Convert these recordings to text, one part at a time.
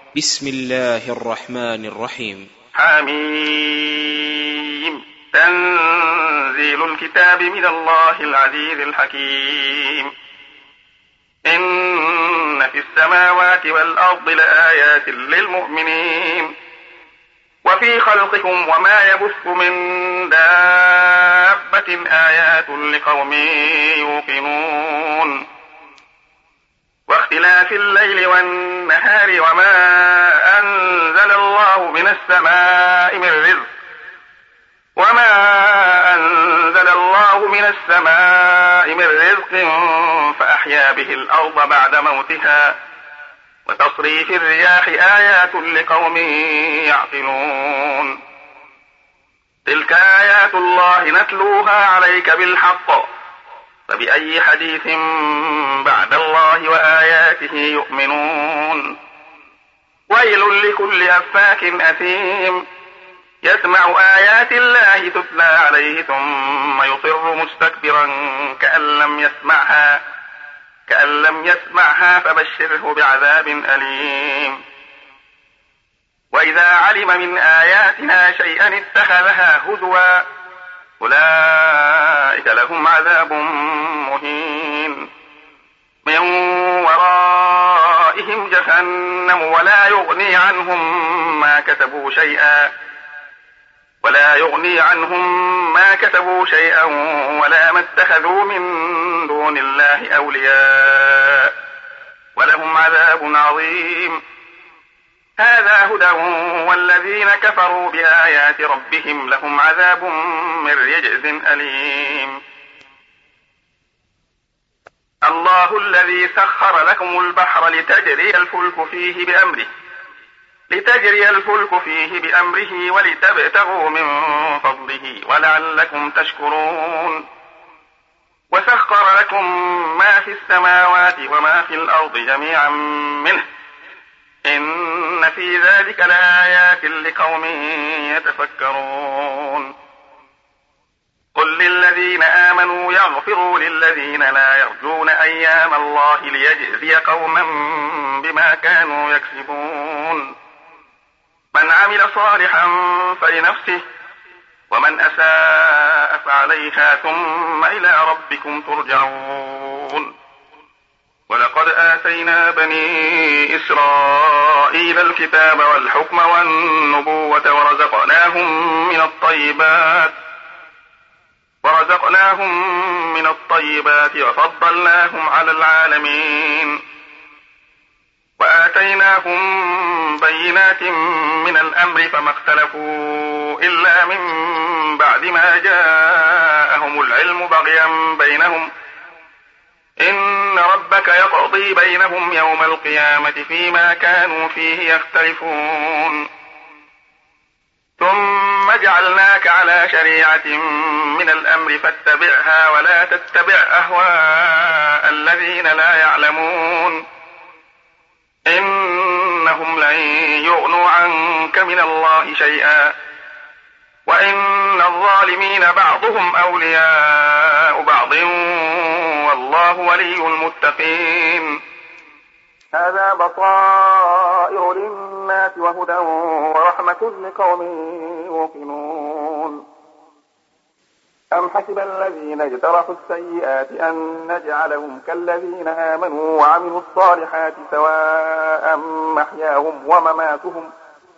بسم الله الرحمن الرحيم. حميم. تنزيل الكتاب من الله العزيز الحكيم. إن في السماوات والأرض لآيات للمؤمنين وفي خلقكم وما يبث من دابة آيات لقوم يوقنون. واختلاف الليل والنهار وما أنزل الله من السماء من رزق فأحيا به الأرض بعد موتها وتصريف الرياح آيات لقوم يعقلون. تلك آيات الله نتلوها عليك بالحق فبأي حديث بعد الله وآياته يؤمنون. ويل لكل أفاك أثيم يسمع آيات الله تتلى عليه ثم يصر مستكبرا كأن لم يسمعها فبشره بعذاب أليم. وإذا علم من آياتنا شيئا اتخذها هزوا أولئك لهم عذاب مهين. من ورائهم جهنم ولا يغني عنهم ما كسبوا شيئا ولا ما اتخذوا من دون الله أولياء ولهم عذاب عظيم. هذا هدى والذين كفروا بآيات ربهم لهم عذاب من رجز أليم. الله الذي سخر لكم البحر لتجري الفلك فيه بأمره ولتبتغوا من فضله ولعلكم تشكرون. وسخر لكم ما في السماوات وما في الأرض جميعا منه إن في ذلك لآيات لقوم يتفكرون. قل للذين آمنوا يغفروا للذين لا يرجون أيام الله ليجزي قوما بما كانوا يكسبون. من عمل صالحا فلنفسه ومن أساء فعليها ثم إلى ربكم ترجعون. ولقد آتينا بني إسرائيل الكتاب والحكم والنبوة ورزقناهم من الطيبات وفضلناهم على العالمين. وآتيناهم بينات من الأمر فما اختلفوا إلا من بعد ما جاءهم العلم بغيا بينهم إن ربك يقضي بينهم يوم القيامة فيما كانوا فيه يختلفون. ثم جعلناك على شريعة من الأمر فاتبعها ولا تتبع أهواء الذين لا يعلمون إنهم لن يغنوا عنك من الله شيئا وإن الظالمين بعضهم أولياء بعض والله ولي المتقين. هذا بصائر للناس وهدى ورحمة لقوم يوقنون. أم حسب الذين اجترحوا السيئات أن نجعلهم كالذين آمنوا وعملوا الصالحات سواء محياهم ومماتهم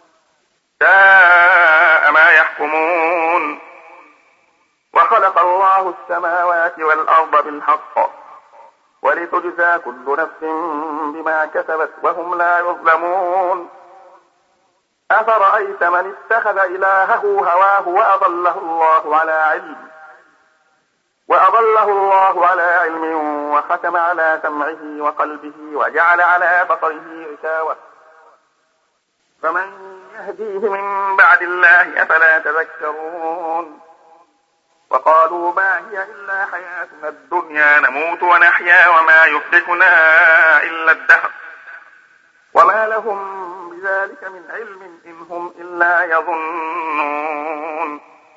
ساء ما يحكمون. وخلق الله السماوات والأرض بالحق ولتجزى كل نفس بما كسبت وهم لا يظلمون. أفرأيت من اتخذ إلهه هواه وأضله الله على علم وختم على سمعه وقلبه وجعل على بصره غشاوة فمن يهديه من بعد الله أفلا تذكرون. وقالوا ما هي إلا حياتنا الدنيا نموت ونحيا وما يهلكنا إلا الدهر وما لهم بذلك من علم إن هم إلا يظنون.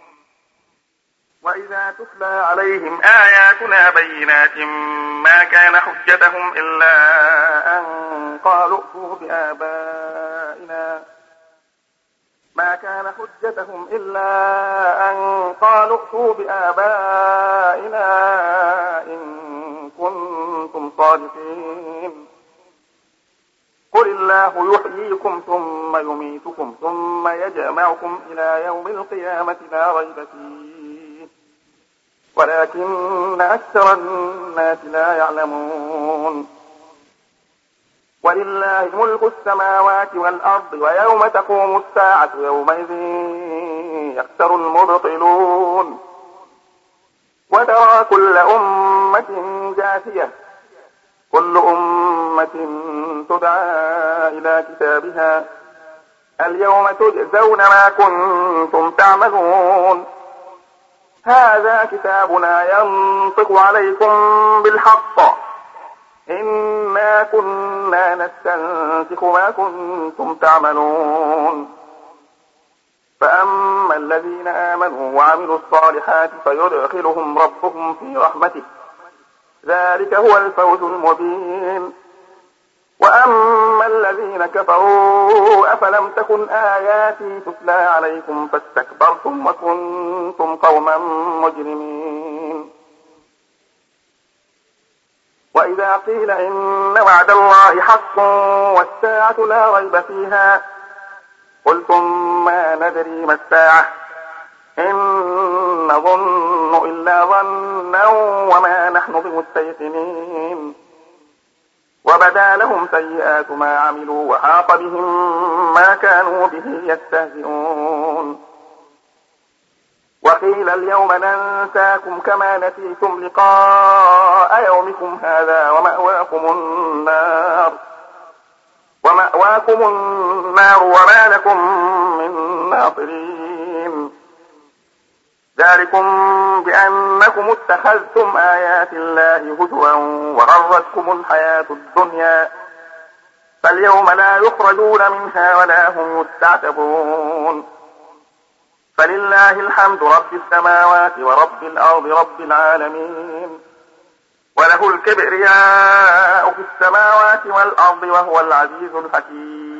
وإذا تتلى عليهم آياتنا بينات ما كان حجتهم إلا أن قالوا ائتوا بآبائنا آبائنا ما كان حجتهم إلا أن قالوا ائتوا بآبائنا إن كنتم صادقين قل الله يحييكم ثم يميتكم ثم يجمعكم إلى يوم القيامة لا ريب فيه ولكن أكثر الناس لا يعلمون ولله ملك السماوات والأرض ويوم تقوم الساعة يومئذ يخسر المبطلون وترى كل أمة جاثية كل أمة تدعى إلى كتابها اليوم تجزون ما كنتم تعملون هذا كتابنا ينطق عليكم بالحق إنا كنا نستنسخ ما كنتم تعملون فأما الذين آمنوا وعملوا الصالحات فيدخلهم ربهم في رحمته ذلك هو الفوز المبين وأما الذين كفروا أفلم تكن آياتي تتلى عليكم فاستكبرتم وكنتم قوما مجرمين وإذا قيل إن وعد الله حق والساعة لا ريب فيها قلتم ما ندري ما الساعة إن نظن إلا ظنا وما نحن بمستيقنين وبدا لهم سيئات ما عملوا وحاق بهم ما كانوا به يستهزئون وقيل اليوم ننساكم كما نسيتم لقاء يومكم هذا ومأواكم النار وما لكم من ناصرين ذلكم بأنكم اتخذتم آيات الله هزوا وغرتكم الحياة الدنيا فاليوم لا يخرجون منها ولا هم يستعتبون فلله الحمد رب السماوات ورب الأرض رب العالمين وله الكبرياء في السماوات والأرض وهو العزيز الحكيم